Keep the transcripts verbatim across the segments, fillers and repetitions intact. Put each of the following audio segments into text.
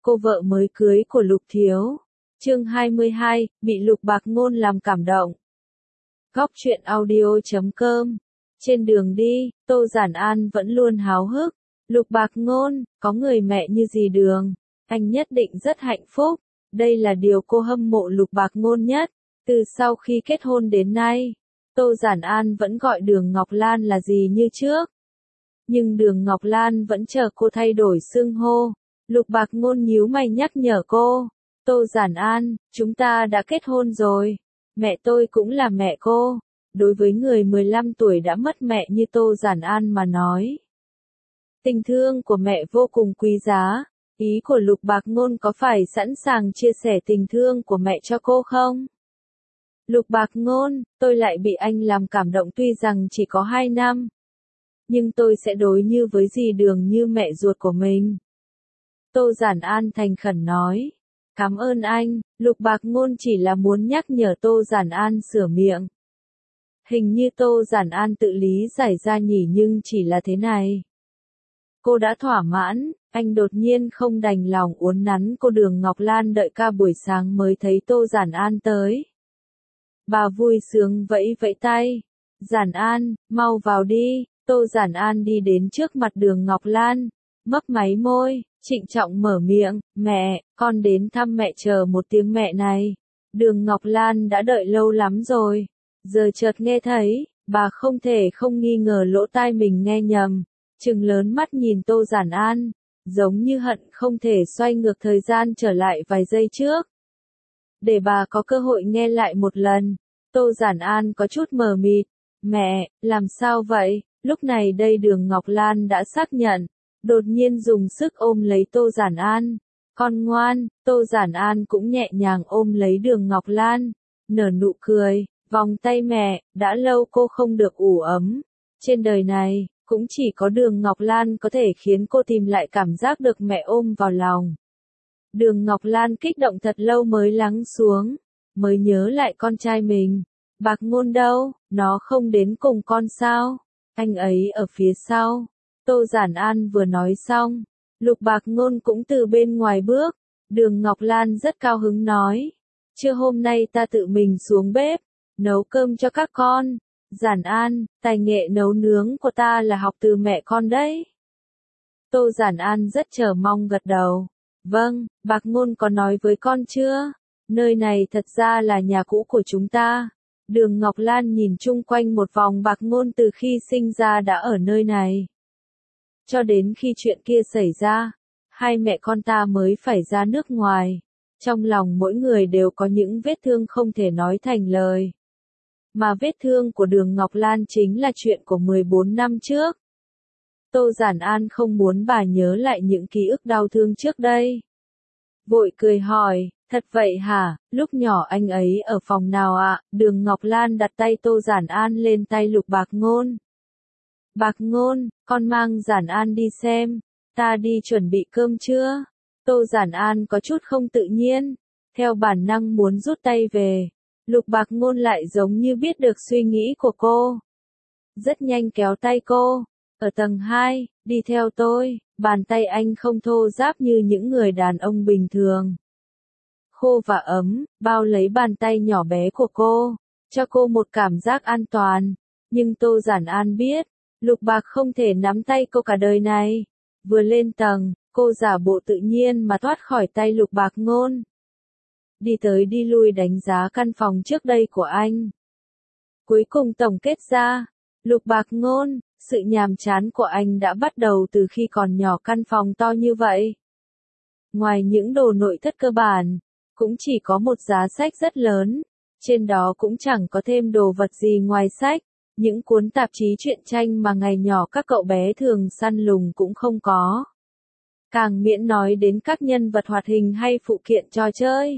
cô vợ mới cưới của Lục Thiếu. Chương hai mươi hai, bị Lục Bạc Ngôn làm cảm động. Góc truyện audio chấm com. Trên đường đi, Tô Giản An vẫn luôn háo hức. Lục Bạc Ngôn, có người mẹ như dì Đường, anh nhất định rất hạnh phúc. Đây là điều cô hâm mộ Lục Bạc Ngôn nhất. Từ sau khi kết hôn đến nay, Tô Giản An vẫn gọi Đường Ngọc Lan là dì như trước. Nhưng Đường Ngọc Lan vẫn chờ cô thay đổi xưng hô. Lục Bạc Ngôn nhíu mày nhắc nhở cô. Tô Giản An, chúng ta đã kết hôn rồi. Mẹ tôi cũng là mẹ cô. Đối với người mười lăm tuổi đã mất mẹ như Tô Giản An mà nói, tình thương của mẹ vô cùng quý giá. Ý của Lục Bạc Ngôn có phải sẵn sàng chia sẻ tình thương của mẹ cho cô không? Lục Bạc Ngôn, tôi lại bị anh làm cảm động tuy rằng chỉ có hai năm. Nhưng tôi sẽ đối như với dì Đường như mẹ ruột của mình. Tô Giản An thành khẩn nói. Cảm ơn anh, Lục Bạc Ngôn chỉ là muốn nhắc nhở Tô Giản An sửa miệng. Hình như Tô Giản An tự lý giải ra nhỉ, nhưng chỉ là thế này. Cô đã thỏa mãn, anh đột nhiên không đành lòng uốn nắn cô. Đường Ngọc Lan đợi ca buổi sáng mới thấy Tô Giản An tới. Bà vui sướng vẫy vẫy tay. Giản An, mau vào đi. Tô Giản An đi đến trước mặt Đường Ngọc Lan, mấp máy môi, trịnh trọng mở miệng, mẹ, con đến thăm mẹ, chờ một tiếng mẹ này. Đường Ngọc Lan đã đợi lâu lắm rồi, giờ chợt nghe thấy, bà không thể không nghi ngờ lỗ tai mình nghe nhầm, trừng lớn mắt nhìn Tô Giản An, giống như hận không thể xoay ngược thời gian trở lại vài giây trước. Để bà có cơ hội nghe lại một lần. Tô Giản An có chút mờ mịt, mẹ, làm sao vậy? Lúc này đây Đường Ngọc Lan đã xác nhận, đột nhiên dùng sức ôm lấy Tô Giản An. Con ngoan, Tô Giản An cũng nhẹ nhàng ôm lấy Đường Ngọc Lan, nở nụ cười, vòng tay mẹ, đã lâu cô không được ủ ấm. Trên đời này, cũng chỉ có Đường Ngọc Lan có thể khiến cô tìm lại cảm giác được mẹ ôm vào lòng. Đường Ngọc Lan kích động thật lâu mới lắng xuống, mới nhớ lại con trai mình. Bạc Ngôn đâu, nó không đến cùng con sao? Anh ấy ở phía sau. Tô Giản An vừa nói xong, Lục Bạc Ngôn cũng từ bên ngoài bước. Đường Ngọc Lan rất cao hứng nói, trưa hôm nay ta tự mình xuống bếp, nấu cơm cho các con. Giản An, tài nghệ nấu nướng của ta là học từ mẹ con đấy. Tô Giản An rất chờ mong gật đầu. Vâng, Bạc Ngôn có nói với con chưa? Nơi này thật ra là nhà cũ của chúng ta. Đường Ngọc Lan nhìn chung quanh một vòng. Bạc Ngôn từ khi sinh ra đã ở nơi này. Cho đến khi chuyện kia xảy ra, hai mẹ con ta mới phải ra nước ngoài. Trong lòng mỗi người đều có những vết thương không thể nói thành lời. Mà vết thương của Đường Ngọc Lan chính là chuyện của mười bốn năm trước. Tô Giản An không muốn bà nhớ lại những ký ức đau thương trước đây. Vội cười hỏi, thật vậy hả, lúc nhỏ anh ấy ở phòng nào ạ? Đường Ngọc Lan đặt tay Tô Giản An lên tay Lục Bạc Ngôn. Bạc Ngôn, con mang Giản An đi xem, ta đi chuẩn bị cơm chưa? Tô Giản An có chút không tự nhiên, theo bản năng muốn rút tay về. Lục Bạc Ngôn lại giống như biết được suy nghĩ của cô. Rất nhanh kéo tay cô, ở tầng hai, đi theo tôi. Bàn tay anh không thô ráp như những người đàn ông bình thường. Khô và ấm, bao lấy bàn tay nhỏ bé của cô, cho cô một cảm giác an toàn. Nhưng Tô Giản An biết, Lục Bạc không thể nắm tay cô cả đời này. Vừa lên tầng, cô giả bộ tự nhiên mà thoát khỏi tay Lục Bạc Ngôn. Đi tới đi lui đánh giá căn phòng trước đây của anh. Cuối cùng tổng kết ra, Lục Bạc Ngôn, sự nhàm chán của anh đã bắt đầu từ khi còn nhỏ. Căn phòng to như vậy, ngoài những đồ nội thất cơ bản, cũng chỉ có một giá sách rất lớn, trên đó cũng chẳng có thêm đồ vật gì ngoài sách, những cuốn tạp chí truyện tranh mà ngày nhỏ các cậu bé thường săn lùng cũng không có. Càng miễn nói đến các nhân vật hoạt hình hay phụ kiện trò chơi.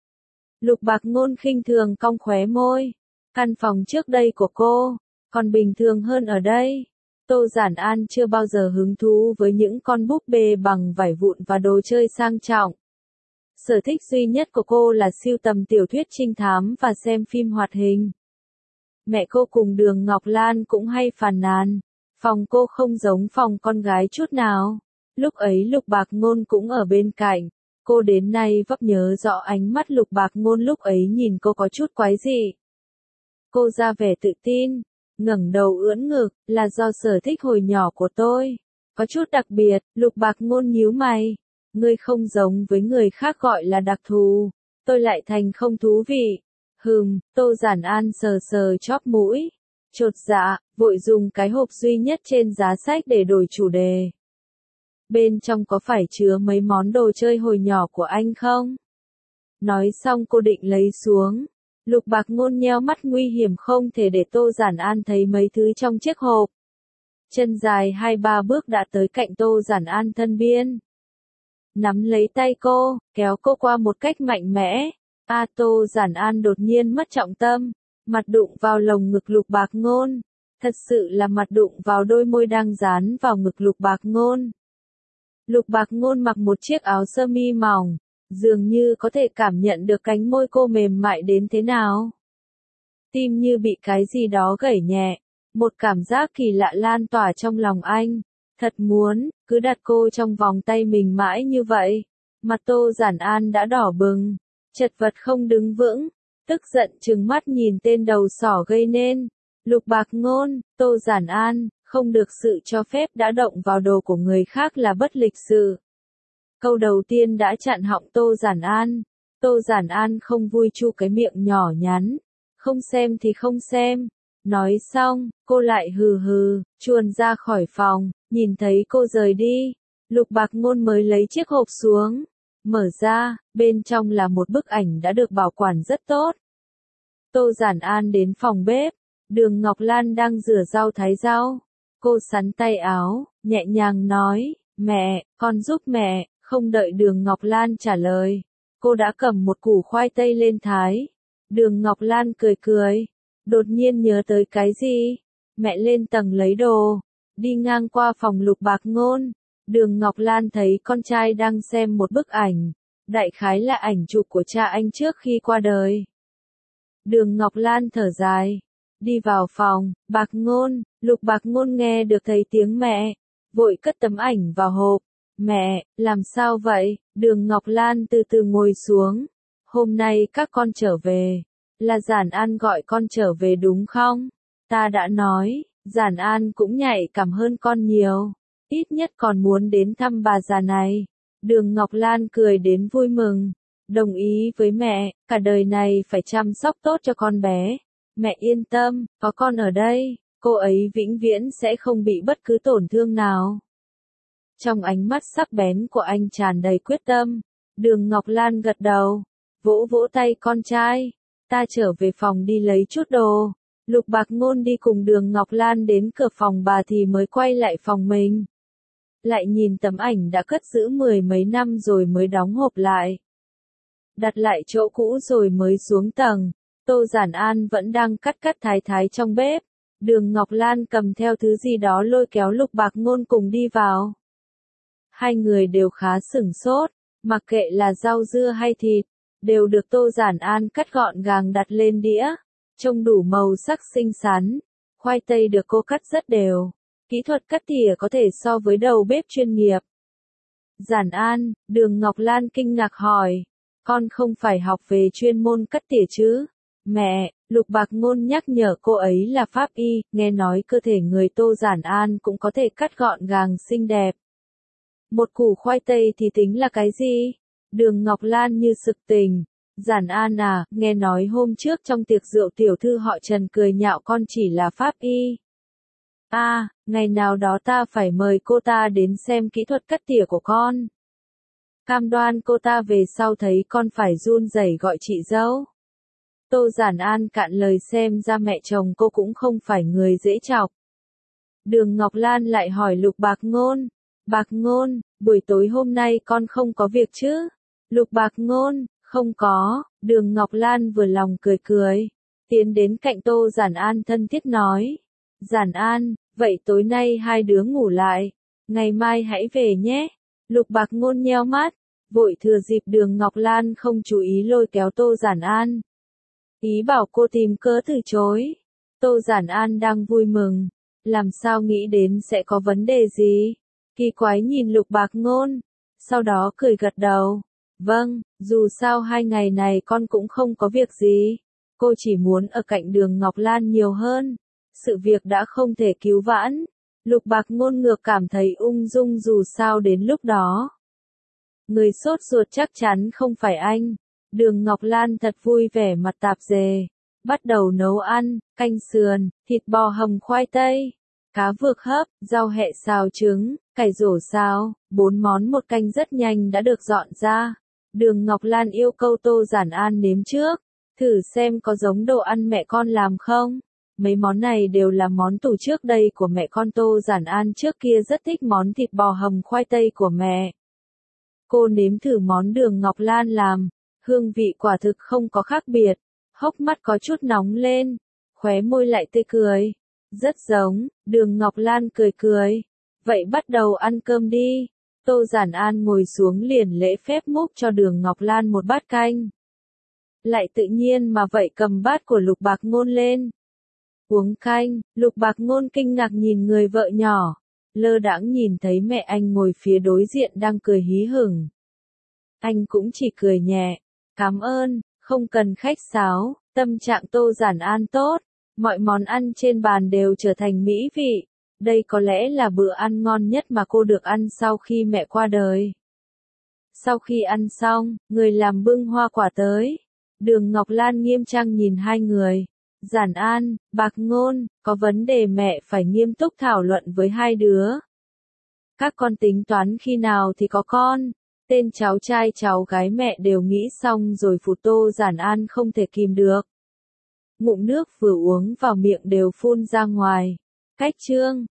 Lục Bạc Ngôn khinh thường cong khóe môi, căn phòng trước đây của cô còn bình thường hơn ở đây. Tô Giản An chưa bao giờ hứng thú với những con búp bê bằng vải vụn và đồ chơi sang trọng. Sở thích duy nhất của cô là sưu tầm tiểu thuyết trinh thám và xem phim hoạt hình. Mẹ cô cùng Đường Ngọc Lan cũng hay phàn nàn, phòng cô không giống phòng con gái chút nào. Lúc ấy Lục Bạc Ngôn cũng ở bên cạnh, Cô đến nay vẫn nhớ rõ ánh mắt Lục Bạc Ngôn lúc ấy nhìn cô có chút quái dị. Cô ra vẻ tự tin, ngẩng đầu ưỡn ngực, là do sở thích hồi nhỏ của tôi. Có chút đặc biệt, Lục Bạc Ngôn nhíu mày. Ngươi không giống với người khác gọi là đặc thù, tôi lại thành không thú vị. Hừm, Tô Giản An sờ sờ chóp mũi. Chột dạ, vội dùng cái hộp duy nhất trên giá sách để đổi chủ đề. Bên trong có phải chứa mấy món đồ chơi hồi nhỏ của anh không? Nói xong cô định lấy xuống. Lục Bạc Ngôn nheo mắt nguy hiểm không thể để Tô Giản An thấy mấy thứ trong chiếc hộp. Chân dài hai ba bước đã tới cạnh Tô Giản An thân biên. Nắm lấy tay cô, kéo cô qua một cách mạnh mẽ. A Tô Giản An đột nhiên mất trọng tâm, mặt đụng vào lồng ngực Lục Bạc Ngôn. Thật sự là mặt đụng vào đôi môi đang dán vào ngực Lục Bạc Ngôn. Lục Bạc Ngôn mặc một chiếc áo sơ mi mỏng, dường như có thể cảm nhận được cánh môi cô mềm mại đến thế nào. Tim như bị cái gì đó gẩy nhẹ, một cảm giác kỳ lạ lan tỏa trong lòng anh. Thật muốn, cứ đặt cô trong vòng tay mình mãi như vậy. Mặt Tô Giản An đã đỏ bừng, chật vật không đứng vững, tức giận trừng mắt nhìn tên đầu sỏ gây nên. Lục Bạc Ngôn, Tô Giản An, không được sự cho phép đã động vào đồ của người khác là bất lịch sự. Câu đầu tiên đã chặn họng Tô Giản An. Tô Giản An không vui chu cái miệng nhỏ nhắn. Không xem thì không xem. Nói xong, cô lại hừ hừ, chuồn ra khỏi phòng, nhìn thấy cô rời đi. Lục Bạc Ngôn mới lấy chiếc hộp xuống. Mở ra, bên trong là một bức ảnh đã được bảo quản rất tốt. Tô Giản An đến phòng bếp. Đường Ngọc Lan đang rửa rau thái rau. Cô xắn tay áo, nhẹ nhàng nói, mẹ, con giúp mẹ. Không đợi Đường Ngọc Lan trả lời, cô đã cầm một củ khoai tây lên thái. Đường Ngọc Lan cười cười, đột nhiên nhớ tới cái gì. Mẹ lên tầng lấy đồ, đi ngang qua phòng Lục Bạc Ngôn. Đường Ngọc Lan thấy con trai đang xem một bức ảnh, đại khái là ảnh chụp của cha anh trước khi qua đời. Đường Ngọc Lan thở dài, đi vào phòng. Bạc Ngôn, Lục Bạc Ngôn nghe được thấy tiếng mẹ, vội cất tấm ảnh vào hộp. Mẹ, làm sao vậy? Đường Ngọc Lan từ từ ngồi xuống. Hôm nay các con trở về. Là Giản An gọi con trở về đúng không? Ta đã nói, Giản An cũng nhạy cảm hơn con nhiều. Ít nhất còn muốn đến thăm bà già này. Đường Ngọc Lan cười đến vui mừng. Đồng ý với mẹ, cả đời này phải chăm sóc tốt cho con bé. Mẹ yên tâm, có con ở đây, cô ấy vĩnh viễn sẽ không bị bất cứ tổn thương nào. Trong ánh mắt sắc bén của anh tràn đầy quyết tâm. Đường Ngọc Lan gật đầu, vỗ vỗ tay con trai. Ta trở về phòng đi lấy chút đồ. Lục Bạc Ngôn đi cùng Đường Ngọc Lan đến cửa phòng bà thì mới quay lại phòng mình. Lại nhìn tấm ảnh đã cất giữ mười mấy năm rồi mới đóng hộp lại. Đặt lại chỗ cũ rồi mới xuống tầng. Tô Giản An vẫn đang cắt cắt thái thái trong bếp. Đường Ngọc Lan cầm theo thứ gì đó lôi kéo Lục Bạc Ngôn cùng đi vào. Hai người đều khá sửng sốt, mặc kệ là rau dưa hay thịt, đều được Tô Giản An cắt gọn gàng đặt lên đĩa, trông đủ màu sắc xinh xắn. Khoai tây được cô cắt rất đều, kỹ thuật cắt tỉa có thể so với đầu bếp chuyên nghiệp. Giản An, Đường Ngọc Lan kinh ngạc hỏi, con không phải học về chuyên môn cắt tỉa chứ? Mẹ, Lục Bạc Ngôn nhắc nhở cô ấy là pháp y, nghe nói cơ thể người Tô Giản An cũng có thể cắt gọn gàng xinh đẹp. Một củ khoai tây thì tính là cái gì? Đường Ngọc Lan như sực tỉnh. Giản An à, nghe nói hôm trước trong tiệc rượu tiểu thư họ Trần cười nhạo con chỉ là pháp y. À, ngày nào đó ta phải mời cô ta đến xem kỹ thuật cắt tỉa của con. Cam đoan cô ta về sau thấy con phải run rẩy gọi chị dâu. Tô Giản An cạn lời xem ra mẹ chồng cô cũng không phải người dễ chọc. Đường Ngọc Lan lại hỏi Lục Bạc Ngôn. Bạc Ngôn, buổi tối hôm nay con không có việc chứ? Lục Bạc Ngôn, không có. Đường Ngọc Lan vừa lòng cười cười, tiến đến cạnh Tô Giản An thân thiết nói. Giản An, vậy tối nay hai đứa ngủ lại, ngày mai hãy về nhé. Lục Bạc Ngôn nheo mắt, vội thừa dịp Đường Ngọc Lan không chú ý lôi kéo Tô Giản An. Ý bảo cô tìm cớ từ chối. Tô Giản An đang vui mừng, làm sao nghĩ đến sẽ có vấn đề gì. Kỳ quái nhìn Lục Bạc Ngôn, sau đó cười gật đầu. Vâng, dù sao hai ngày này con cũng không có việc gì. Cô chỉ muốn ở cạnh Đường Ngọc Lan nhiều hơn. Sự việc đã không thể cứu vãn. Lục Bạc Ngôn ngược cảm thấy ung dung dù sao đến lúc đó. Người sốt ruột chắc chắn không phải anh. Đường Ngọc Lan thật vui vẻ mặt tạp dề. Bắt đầu nấu ăn, canh sườn, thịt bò hầm khoai tây, cá vược hấp, rau hẹ xào trứng, cải rổ xào, bốn món một canh rất nhanh đã được dọn ra. Đường Ngọc Lan yêu cầu Tô Giản An nếm trước, thử xem có giống đồ ăn mẹ con làm không. Mấy món này đều là món tủ trước đây của mẹ con. Tô Giản An trước kia rất thích món thịt bò hầm khoai tây của mẹ. Cô nếm thử món Đường Ngọc Lan làm, hương vị quả thực không có khác biệt, hốc mắt có chút nóng lên, khóe môi lại tươi cười. Rất giống, Đường Ngọc Lan cười cười. Vậy bắt đầu ăn cơm đi. Tô Giản An ngồi xuống liền lễ phép múc cho Đường Ngọc Lan một bát canh. Lại tự nhiên mà vậy cầm bát của Lục Bạc Ngôn lên. Uống canh, Lục Bạc Ngôn kinh ngạc nhìn người vợ nhỏ, lơ đãng nhìn thấy mẹ anh ngồi phía đối diện đang cười hí hửng. Anh cũng chỉ cười nhẹ, cảm ơn, không cần khách sáo, tâm trạng Tô Giản An tốt, mọi món ăn trên bàn đều trở thành mỹ vị. Đây có lẽ là bữa ăn ngon nhất mà cô được ăn sau khi mẹ qua đời. Sau khi ăn xong, người làm bưng hoa quả tới. Đường Ngọc Lan nghiêm trang nhìn hai người. Giản An, Bạc Ngôn, có vấn đề mẹ phải nghiêm túc thảo luận với hai đứa. Các con tính toán khi nào thì có con. Tên cháu trai cháu gái mẹ đều nghĩ xong rồi. Phụt. Tô Giản An không thể kìm được. Ngụm nước vừa uống vào miệng đều phun ra ngoài. Cách chương